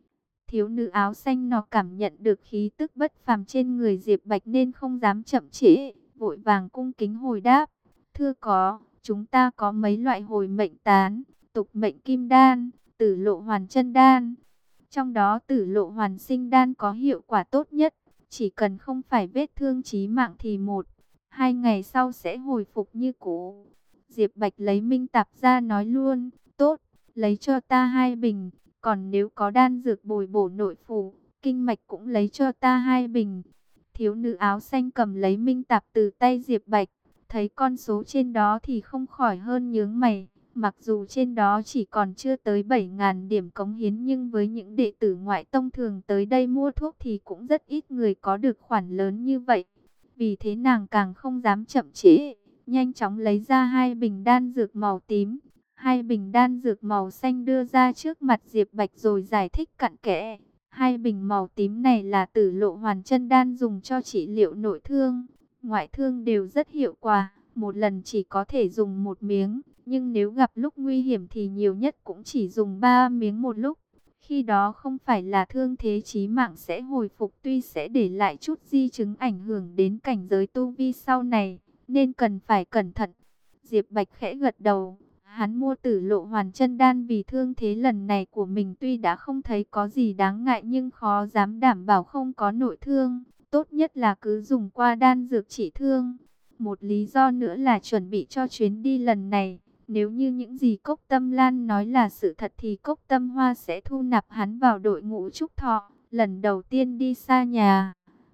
Thiếu nữ áo xanh nó cảm nhận được khí tức bất phàm trên người Diệp Bạch nên không dám chậm trễ, vội vàng cung kính hồi đáp. Thưa có, chúng ta có mấy loại hồi mệnh tán, tục mệnh kim đan, tử lộ hoàn chân đan. Trong đó tử lộ hoàn sinh đan có hiệu quả tốt nhất, chỉ cần không phải vết thương chí mạng thì 1-2 ngày sau sẽ hồi phục như cũ. Diệp Bạch lấy minh tạp ra nói luôn, tốt, lấy cho ta 2 bình. Còn nếu có đan dược bồi bổ nội phủ, kinh mạch cũng lấy cho ta 2 bình. Thiếu nữ áo xanh cầm lấy minh tạp từ tay Diệp Bạch, thấy con số trên đó thì không khỏi hơn nhướng mày. Mặc dù trên đó chỉ còn chưa tới 7.000 điểm cống hiến, nhưng với những đệ tử ngoại tông thường tới đây mua thuốc thì cũng rất ít người có được khoản lớn như vậy. Vì thế nàng càng không dám chậm trễ, nhanh chóng lấy ra 2 bình đan dược màu tím, 2 bình đan dược màu xanh đưa ra trước mặt Diệp Bạch rồi giải thích cặn kẽ. 2 bình màu tím này là tử lộ hoàn chân đan, dùng cho trị liệu nội thương, ngoại thương đều rất hiệu quả. Một lần chỉ có thể dùng 1 miếng, nhưng nếu gặp lúc nguy hiểm thì nhiều nhất cũng chỉ dùng 3 miếng một lúc. Khi đó không phải là thương thế chí mạng sẽ hồi phục, tuy sẽ để lại chút di chứng ảnh hưởng đến cảnh giới tu vi sau này, nên cần phải cẩn thận. Diệp Bạch khẽ gật đầu. Hắn mua tử lộ hoàn chân đan vì thương thế lần này của mình tuy đã không thấy có gì đáng ngại nhưng khó dám đảm bảo không có nội thương. Tốt nhất là cứ dùng qua đan dược trị thương. Một lý do nữa là chuẩn bị cho chuyến đi lần này. Nếu như những gì Cốc Tâm Lan nói là sự thật thì Cốc Tâm Hoa sẽ thu nạp hắn vào đội ngũ trúc thọ. Lần đầu tiên đi xa nhà.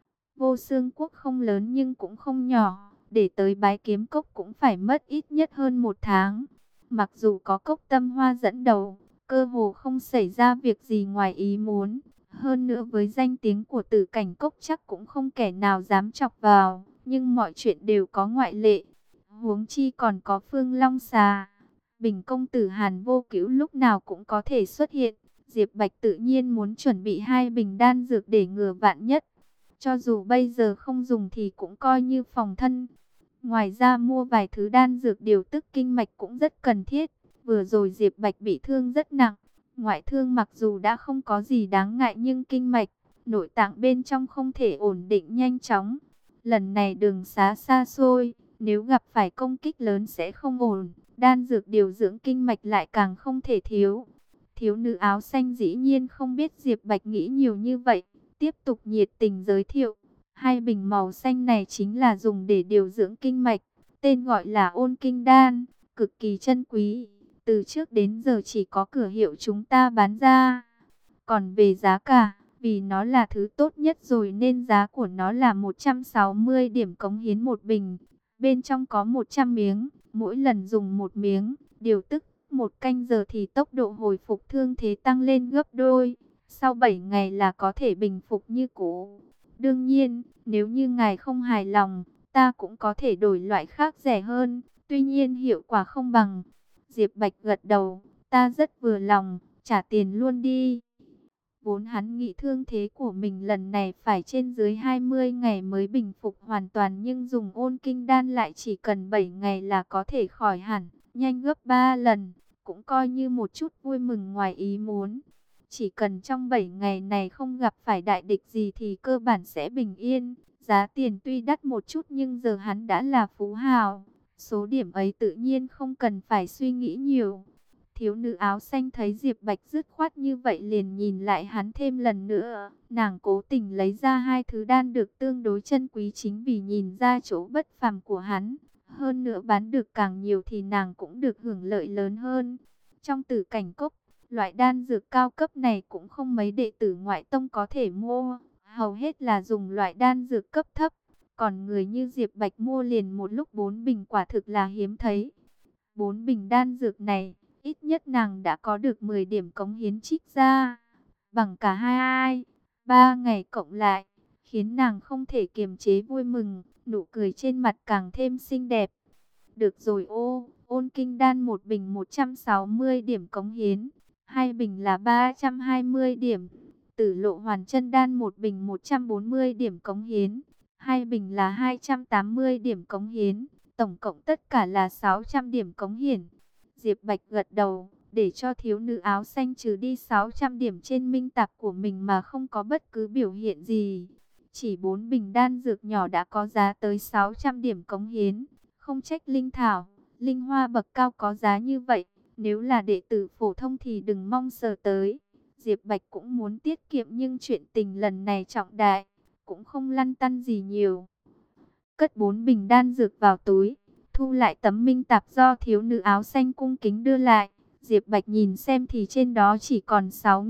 Vô Xương Quốc không lớn nhưng cũng không nhỏ. Để tới Bái Kiếm Cốc cũng phải mất ít nhất hơn 1 tháng. Mặc dù có Cốc Tâm Hoa dẫn đầu, cơ hồ không xảy ra việc gì ngoài ý muốn. Hơn nữa với danh tiếng của Tử Cảnh Cốc chắc cũng không kẻ nào dám chọc vào. Nhưng mọi chuyện đều có ngoại lệ. Huống chi còn có Phương Long Xà. Bình công tử Hàn Vô Cữu lúc nào cũng có thể xuất hiện. Diệp Bạch tự nhiên muốn chuẩn bị 2 bình đan dược để ngừa vạn nhất. Cho dù bây giờ không dùng thì cũng coi như phòng thân. Ngoài ra mua vài thứ đan dược điều tức kinh mạch cũng rất cần thiết. Vừa rồi Diệp Bạch bị thương rất nặng. Ngoại thương mặc dù đã không có gì đáng ngại nhưng kinh mạch, nội tạng bên trong không thể ổn định nhanh chóng. Lần này đường xá xa xôi, nếu gặp phải công kích lớn sẽ không ổn. Đan dược điều dưỡng kinh mạch lại càng không thể thiếu. Thiếu nữ áo xanh dĩ nhiên không biết Diệp Bạch nghĩ nhiều như vậy. Tiếp tục nhiệt tình giới thiệu. 2 bình màu xanh này chính là dùng để điều dưỡng kinh mạch. Tên gọi là Ôn Kinh Đan, cực kỳ chân quý. Từ trước đến giờ chỉ có cửa hiệu chúng ta bán ra. Còn về giá cả, vì nó là thứ tốt nhất rồi nên giá của nó là 160 điểm cống hiến 1 bình. Bên trong có 100 miếng, mỗi lần dùng 1 miếng, điều tức 1 canh giờ thì tốc độ hồi phục thương thế tăng lên gấp đôi. Sau 7 ngày là có thể bình phục như cũ. Đương nhiên, nếu như ngài không hài lòng, ta cũng có thể đổi loại khác rẻ hơn. Tuy nhiên hiệu quả không bằng. Diệp Bạch gật đầu, ta rất vừa lòng, trả tiền luôn đi. Vốn hắn nghĩ thương thế của mình lần này phải trên dưới 20 ngày mới bình phục hoàn toàn, nhưng dùng ôn kinh đan lại chỉ cần 7 ngày là có thể khỏi hẳn, nhanh gấp 3 lần, cũng coi như một chút vui mừng ngoài ý muốn. Chỉ cần trong 7 ngày này không gặp phải đại địch gì thì cơ bản sẽ bình yên. Giá tiền tuy đắt một chút nhưng giờ hắn đã là phú hào, số điểm ấy tự nhiên không cần phải suy nghĩ nhiều. Thiếu nữ áo xanh thấy Diệp Bạch dứt khoát như vậy liền nhìn lại hắn thêm lần nữa. Nàng cố tình lấy ra 2 thứ đan được tương đối chân quý chính vì nhìn ra chỗ bất phàm của hắn. Hơn nữa bán được càng nhiều thì nàng cũng được hưởng lợi lớn hơn. Trong Tử Cảnh Cốc, loại đan dược cao cấp này cũng không mấy đệ tử ngoại tông có thể mua. Hầu hết là dùng loại đan dược cấp thấp. Còn người như Diệp Bạch mua liền một lúc 4 bình quả thực là hiếm thấy. 4 bình đan dược này, ít nhất nàng đã có được 10 điểm cống hiến trích ra, bằng cả 3 ngày cộng lại, khiến nàng không thể kiềm chế vui mừng, nụ cười trên mặt càng thêm xinh đẹp. Được rồi ôn kinh đan 1 bình 160 điểm cống hiến, 2 bình là 320 điểm. Tử lộ hoàn chân đan 1 bình 140 điểm cống hiến, 2 bình là 280 điểm cống hiến, tổng cộng tất cả là 600 điểm cống hiến. Diệp Bạch gật đầu, để cho thiếu nữ áo xanh trừ đi 600 điểm trên minh tạp của mình mà không có bất cứ biểu hiện gì. Chỉ 4 bình đan dược nhỏ đã có giá tới 600 điểm cống hiến. Không trách linh thảo, linh hoa bậc cao có giá như vậy. Nếu là đệ tử phổ thông thì đừng mong sờ tới. Diệp Bạch cũng muốn tiết kiệm nhưng chuyện tình lần này trọng đại, cũng không lăn tăn gì nhiều. Cất 4 bình đan dược vào túi, thu lại tấm minh tạp do thiếu nữ áo xanh cung kính đưa lại. Diệp Bạch nhìn xem thì trên đó chỉ còn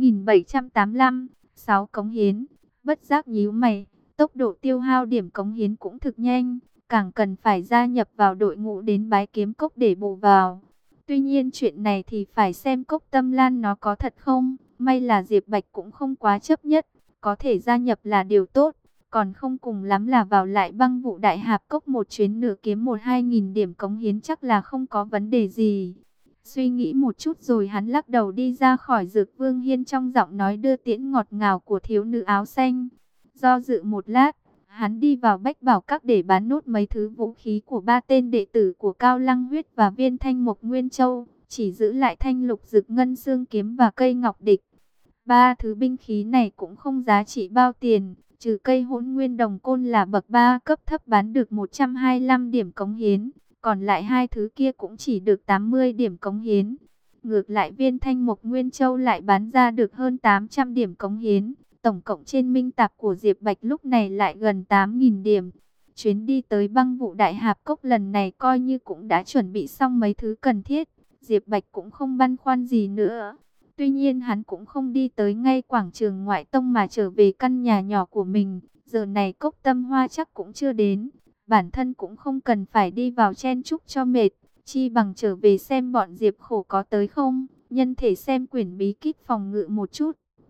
6.785, 6 cống hiến. Bất giác nhíu mày, tốc độ tiêu hao điểm cống hiến cũng thực nhanh, càng cần phải gia nhập vào đội ngũ đến Bái Kiếm Cốc để bù vào. Tuy nhiên chuyện này thì phải xem Cốc Tâm Lan nó có thật không. May là Diệp Bạch cũng không quá chấp nhất, có thể gia nhập là điều tốt. Còn không cùng lắm là vào lại Băng Vụ Đại Hạp Cốc một chuyến nửa kiếm 1-2 nghìn điểm cống hiến chắc là không có vấn đề gì. Suy nghĩ một chút rồi hắn lắc đầu đi ra khỏi Dược Vương Hiên trong giọng nói đưa tiễn ngọt ngào của thiếu nữ áo xanh. Do dự một lát, hắn đi vào Bách Bảo Các để bán nốt mấy thứ vũ khí của 3 tên đệ tử của Cao Lăng Huyết và viên thanh mộc Nguyên Châu, chỉ giữ lại thanh lục dực ngân xương kiếm và cây ngọc địch. 3 thứ binh khí này cũng không giá trị bao tiền, trừ cây hỗn nguyên đồng côn là bậc 3 cấp thấp bán được 125 điểm cống hiến, còn lại 2 thứ kia cũng chỉ được 80 điểm cống hiến. Ngược lại viên thanh mộc Nguyên Châu lại bán ra được hơn 800 điểm cống hiến, tổng cộng trên minh tạp của Diệp Bạch lúc này lại gần 8.000 điểm. Chuyến đi tới Băng Vụ Đại Hạp Cốc lần này coi như cũng đã chuẩn bị xong mấy thứ cần thiết, Diệp Bạch cũng không băn khoăn gì nữa. Tuy nhiên hắn cũng không đi tới ngay quảng trường ngoại tông mà trở về căn nhà nhỏ của mình. Giờ này Cốc Tâm Hoa chắc cũng chưa đến. Bản thân cũng không cần phải đi vào chen chúc cho mệt. Chi bằng trở về xem bọn Diệp Khổ có tới không. Nhân thể xem quyển bí kíp phòng ngự một chút.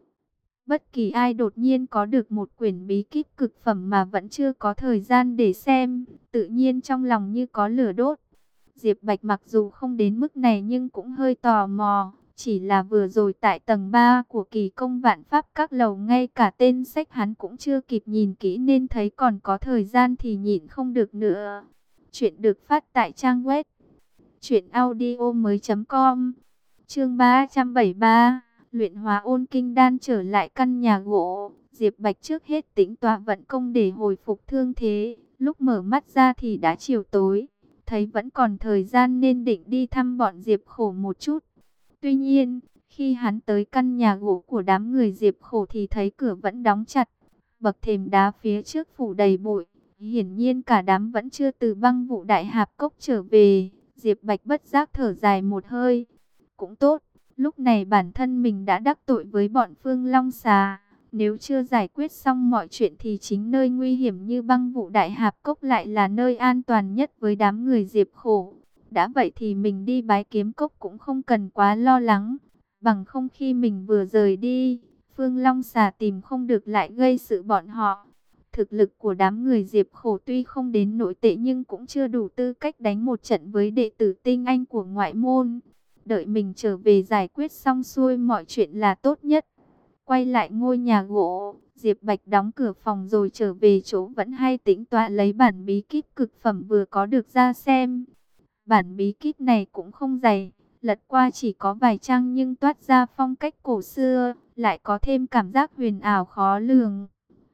Bất kỳ ai đột nhiên có được một quyển bí kíp cực phẩm mà vẫn chưa có thời gian để xem. Tự nhiên trong lòng như có lửa đốt. Diệp Bạch mặc dù không đến mức này nhưng cũng hơi tò mò. Chỉ là vừa rồi tại tầng 3 của Kỳ Công Vạn Pháp Các lầu ngay cả tên sách hắn cũng chưa kịp nhìn kỹ nên thấy còn có thời gian thì nhịn không được nữa. Chuyện được phát tại trang web truyệnaudiomoi.com. Chương 373, luyện hóa ôn kinh đan trở lại căn nhà gỗ. Diệp Bạch trước hết tĩnh tọa vận công để hồi phục thương thế, lúc mở mắt ra thì đã chiều tối, thấy vẫn còn thời gian nên định đi thăm bọn Diệp Khổ một chút. Tuy nhiên, khi hắn tới căn nhà gỗ của đám người Diệp Khổ thì thấy cửa vẫn đóng chặt. Bậc thềm đá phía trước phủ đầy bụi. Hiển nhiên cả đám vẫn chưa từ Băng Vụ Đại Hạp Cốc trở về. Diệp Bạch bất giác thở dài một hơi. Cũng tốt, lúc này bản thân mình đã đắc tội với bọn Phương Long Xà. Nếu chưa giải quyết xong mọi chuyện thì chính nơi nguy hiểm như Băng Vụ Đại Hạp Cốc lại là nơi an toàn nhất với đám người Diệp Khổ. Đã vậy thì mình đi Bái Kiếm Cốc cũng không cần quá lo lắng. Bằng không khi mình vừa rời đi, Phương Long Xà tìm không được lại gây sự bọn họ. Thực lực của đám người Diệp Khổ tuy không đến nỗi tệ nhưng cũng chưa đủ tư cách đánh một trận với đệ tử tinh anh của ngoại môn. Đợi mình trở về giải quyết xong xuôi mọi chuyện là tốt nhất. Quay lại ngôi nhà gỗ, Diệp Bạch đóng cửa phòng rồi trở về chỗ vẫn hay tĩnh tọa lấy bản bí kíp cực phẩm vừa có được ra xem. Bản bí kíp này cũng không dày, lật qua chỉ có vài trang nhưng toát ra phong cách cổ xưa, lại có thêm cảm giác huyền ảo khó lường.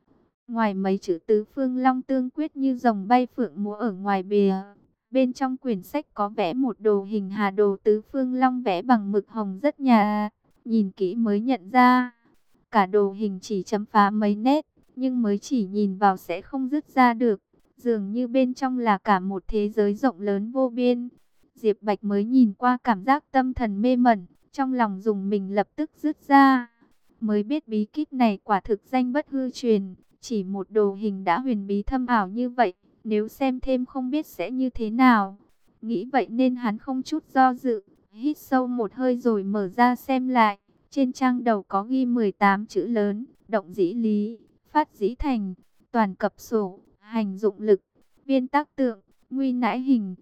Ngoài mấy chữ tứ phương long tương quyết như rồng bay phượng múa ở ngoài bìa, bên trong quyển sách có vẽ một đồ hình hà đồ tứ phương long vẽ bằng mực hồng rất nhạt, nhìn kỹ mới nhận ra. Cả đồ hình chỉ chấm phá mấy nét, nhưng mới chỉ nhìn vào sẽ không dứt ra được. Dường như bên trong là cả một thế giới rộng lớn vô biên. Diệp Bạch mới nhìn qua cảm giác tâm thần mê mẩn, trong lòng dùng mình lập tức dứt ra. Mới biết bí kíp này quả thực danh bất hư truyền, chỉ một đồ hình đã huyền bí thâm ảo như vậy, nếu xem thêm không biết sẽ như thế nào. Nghĩ vậy nên hắn không chút do dự, hít sâu một hơi rồi mở ra xem lại. Trên trang đầu có ghi 18 chữ lớn, động dĩ lý, phát dĩ thành, toàn cập sổ, hành dụng lực, viên tác tượng, nguy nãi hình.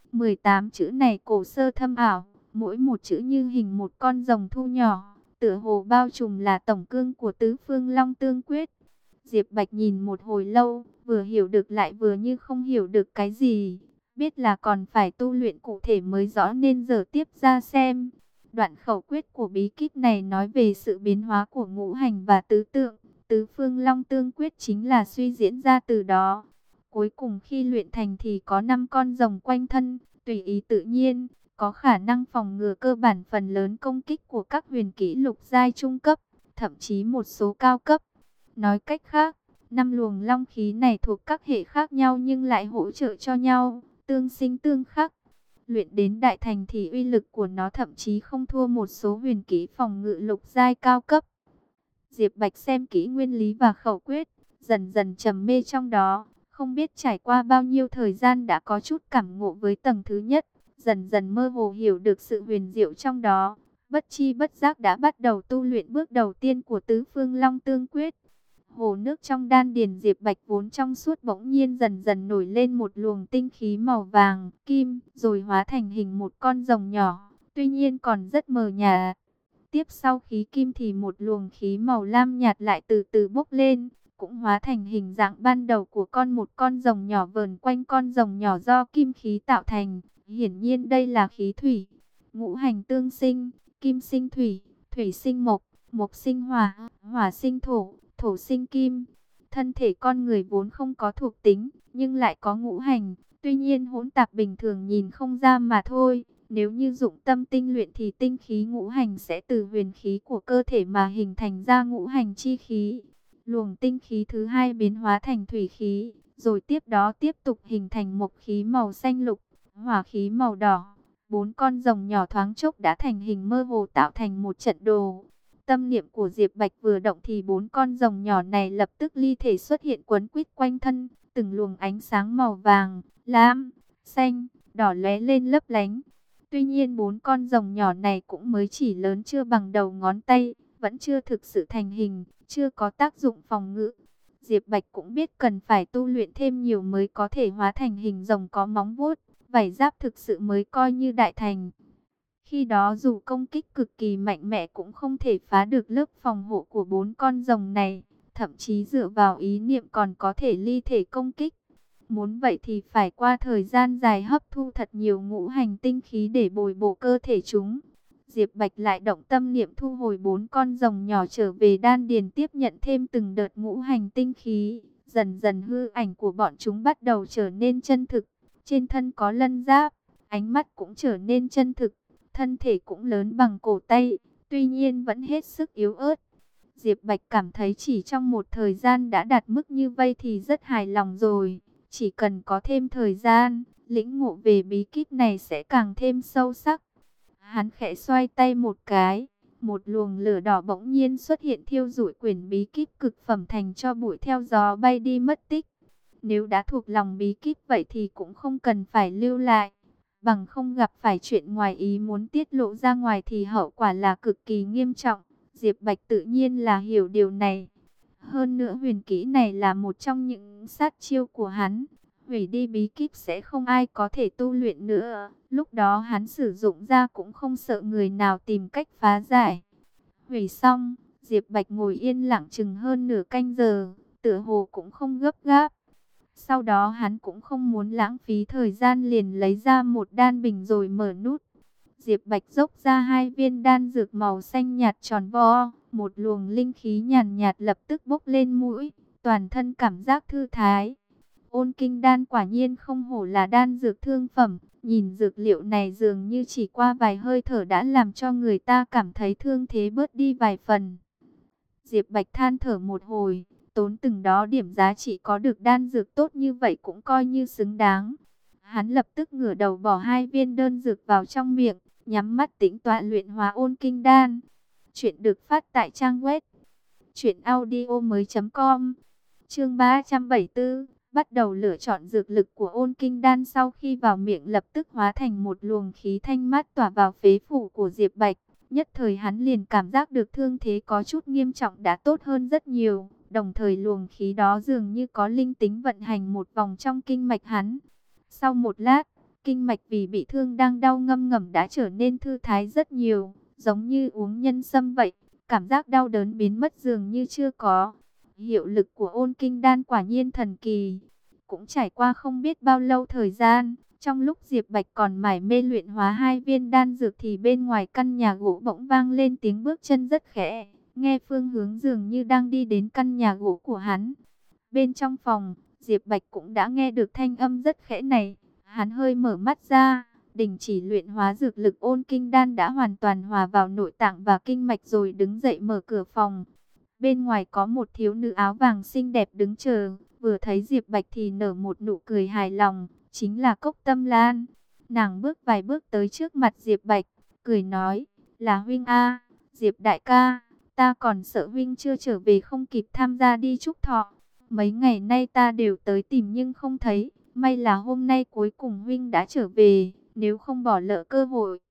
18 chữ này cổ sơ thâm ảo, mỗi một chữ như hình một con rồng thu nhỏ, tựa hồ bao trùm là tổng cương của tứ phương long tương quyết. Diệp Bạch nhìn một hồi lâu, vừa hiểu được lại vừa như không hiểu được cái gì. Biết là còn phải tu luyện cụ thể mới rõ nên giờ tiếp ra xem. Đoạn khẩu quyết của bí kíp này nói về sự biến hóa của ngũ hành và tứ tượng. Tứ phương long tương quyết chính là suy diễn ra từ đó. Cuối cùng khi luyện thành thì có 5 con rồng quanh thân, tùy ý tự nhiên, có khả năng phòng ngừa cơ bản phần lớn công kích của các huyền kỹ lục giai trung cấp, thậm chí một số cao cấp. Nói cách khác, 5 luồng long khí này thuộc các hệ khác nhau nhưng lại hỗ trợ cho nhau, tương sinh tương khắc. Luyện đến đại thành thì uy lực của nó thậm chí không thua một số huyền kỹ phòng ngự lục giai cao cấp. Diệp Bạch xem kỹ nguyên lý và khẩu quyết, dần dần trầm mê trong đó. Không biết trải qua bao nhiêu thời gian đã có chút cảm ngộ với tầng thứ nhất, dần dần mơ hồ hiểu được sự huyền diệu trong đó. Bất chi bất giác đã bắt đầu tu luyện bước đầu tiên của tứ phương long tương quyết. Hồ nước trong đan điền Diệp Bạch vốn trong suốt bỗng nhiên dần dần nổi lên một luồng tinh khí màu vàng, kim, rồi hóa thành hình một con rồng nhỏ, tuy nhiên còn rất mờ nhạt. Tiếp sau khí kim thì một luồng khí màu lam nhạt lại từ từ bốc lên, cũng hóa thành hình dạng ban đầu của một con rồng nhỏ vờn quanh con rồng nhỏ do kim khí tạo thành. Hiển nhiên đây là khí thủy. Ngũ hành tương sinh, kim sinh thủy, thủy sinh mộc, mộc sinh hỏa, hỏa sinh thổ, thổ sinh kim. Thân thể con người vốn không có thuộc tính, nhưng lại có ngũ hành, tuy nhiên hỗn tạp bình thường nhìn không ra mà thôi. Nếu như dụng tâm tinh luyện thì tinh khí ngũ hành sẽ từ huyền khí của cơ thể mà hình thành ra ngũ hành chi khí. Luồng tinh khí thứ hai biến hóa thành thủy khí, rồi tiếp đó tiếp tục hình thành mộc khí màu xanh lục, hỏa khí màu đỏ. 4 con rồng nhỏ thoáng chốc đã thành hình mơ hồ tạo thành một trận đồ. Tâm niệm của Diệp Bạch vừa động thì 4 con rồng nhỏ này lập tức ly thể xuất hiện quấn quýt quanh thân, từng luồng ánh sáng màu vàng, lam, xanh, đỏ lóe lên lấp lánh. Tuy nhiên 4 con rồng nhỏ này cũng mới chỉ lớn chưa bằng đầu ngón tay, vẫn chưa thực sự thành hình, chưa có tác dụng phòng ngự. Diệp Bạch cũng biết cần phải tu luyện thêm nhiều mới có thể hóa thành hình rồng có móng vuốt, vảy giáp thực sự mới coi như đại thành. Khi đó dù công kích cực kỳ mạnh mẽ cũng không thể phá được lớp phòng hộ của 4 con rồng này, thậm chí dựa vào ý niệm còn có thể ly thể công kích. Muốn vậy thì phải qua thời gian dài hấp thu thật nhiều ngũ hành tinh khí để bồi bổ cơ thể chúng. Diệp Bạch lại động tâm niệm thu hồi 4 con rồng nhỏ trở về đan điền tiếp nhận thêm từng đợt ngũ hành tinh khí. Dần dần hư ảnh của bọn chúng bắt đầu trở nên chân thực. Trên thân có lân giáp, ánh mắt cũng trở nên chân thực. Thân thể cũng lớn bằng cổ tay, tuy nhiên vẫn hết sức yếu ớt. Diệp Bạch cảm thấy chỉ trong một thời gian đã đạt mức như vậy thì rất hài lòng rồi. Chỉ cần có thêm thời gian, lĩnh ngộ về bí kíp này sẽ càng thêm sâu sắc. Hắn khẽ xoay tay một cái, một luồng lửa đỏ bỗng nhiên xuất hiện thiêu rụi quyển bí kíp cực phẩm thành cho bụi theo gió bay đi mất tích. Nếu đã thuộc lòng bí kíp vậy thì cũng không cần phải lưu lại. bằng không gặp phải chuyện ngoài ý muốn tiết lộ ra ngoài thì hậu quả là cực kỳ nghiêm trọng. Diệp Bạch tự nhiên là hiểu điều này. Hơn nữa huyền kỹ này là một trong những sát chiêu của hắn. Hủy đi bí kíp sẽ không ai có thể tu luyện nữa. Lúc đó hắn sử dụng ra cũng không sợ người nào tìm cách phá giải. Hủy xong, Diệp Bạch ngồi yên lặng chừng hơn nửa canh giờ, tựa hồ cũng không gấp gáp. Sau đó hắn cũng không muốn lãng phí thời gian, liền lấy ra một đan bình rồi mở nút. Diệp Bạch dốc ra 2 viên đan dược màu xanh nhạt tròn vo, một luồng linh khí nhàn nhạt lập tức bốc lên mũi, toàn thân cảm giác thư thái. Ôn kinh đan quả nhiên không hổ là đan dược thương phẩm, nhìn dược liệu này dường như chỉ qua vài hơi thở đã làm cho người ta cảm thấy thương thế bớt đi vài phần. Diệp Bạch than thở một hồi, tốn từng đó điểm giá trị có được đan dược tốt như vậy cũng coi như xứng đáng. Hắn lập tức ngửa đầu bỏ 2 viên đơn dược vào trong miệng, nhắm mắt tĩnh tọa luyện hóa ôn kinh đan. Chuyện được phát tại trang web truyệnaudiomoi.com. Chương 374, bắt đầu lựa chọn dược lực của ôn kinh đan sau khi vào miệng lập tức hóa thành một luồng khí thanh mát tỏa vào phế phủ của Diệp Bạch. Nhất thời hắn liền cảm giác được thương thế có chút nghiêm trọng đã tốt hơn rất nhiều. Đồng thời luồng khí đó dường như có linh tính vận hành một vòng trong kinh mạch hắn. Sau một lát, kinh mạch vì bị thương đang đau ngâm ngầm đã trở nên thư thái rất nhiều, giống như uống nhân sâm vậy. Cảm giác đau đớn biến mất dường như chưa có. Hiệu lực của ôn kinh đan quả nhiên thần kỳ. Cũng trải qua không biết bao lâu thời gian, trong lúc Diệp Bạch còn mải mê luyện hóa 2 viên đan dược thì bên ngoài căn nhà gỗ bỗng vang lên tiếng bước chân rất khẽ. Nghe phương hướng dường như đang đi đến căn nhà gỗ của hắn. Bên trong phòng, Diệp Bạch cũng đã nghe được thanh âm rất khẽ này. Hắn hơi mở mắt ra, đình chỉ luyện hóa dược lực ôn kinh đan đã hoàn toàn hòa vào nội tạng và kinh mạch rồi đứng dậy mở cửa phòng. Bên ngoài có một thiếu nữ áo vàng xinh đẹp đứng chờ, vừa thấy Diệp Bạch thì nở một nụ cười hài lòng, chính là Cốc Tâm Lan. Nàng bước vài bước tới trước mặt Diệp Bạch, cười nói, là huynh a, Diệp đại ca, ta còn sợ huynh chưa trở về không kịp tham gia đi chúc thọ. Mấy ngày nay ta đều tới tìm nhưng không thấy, may là hôm nay cuối cùng huynh đã trở về, nếu không bỏ lỡ cơ hội,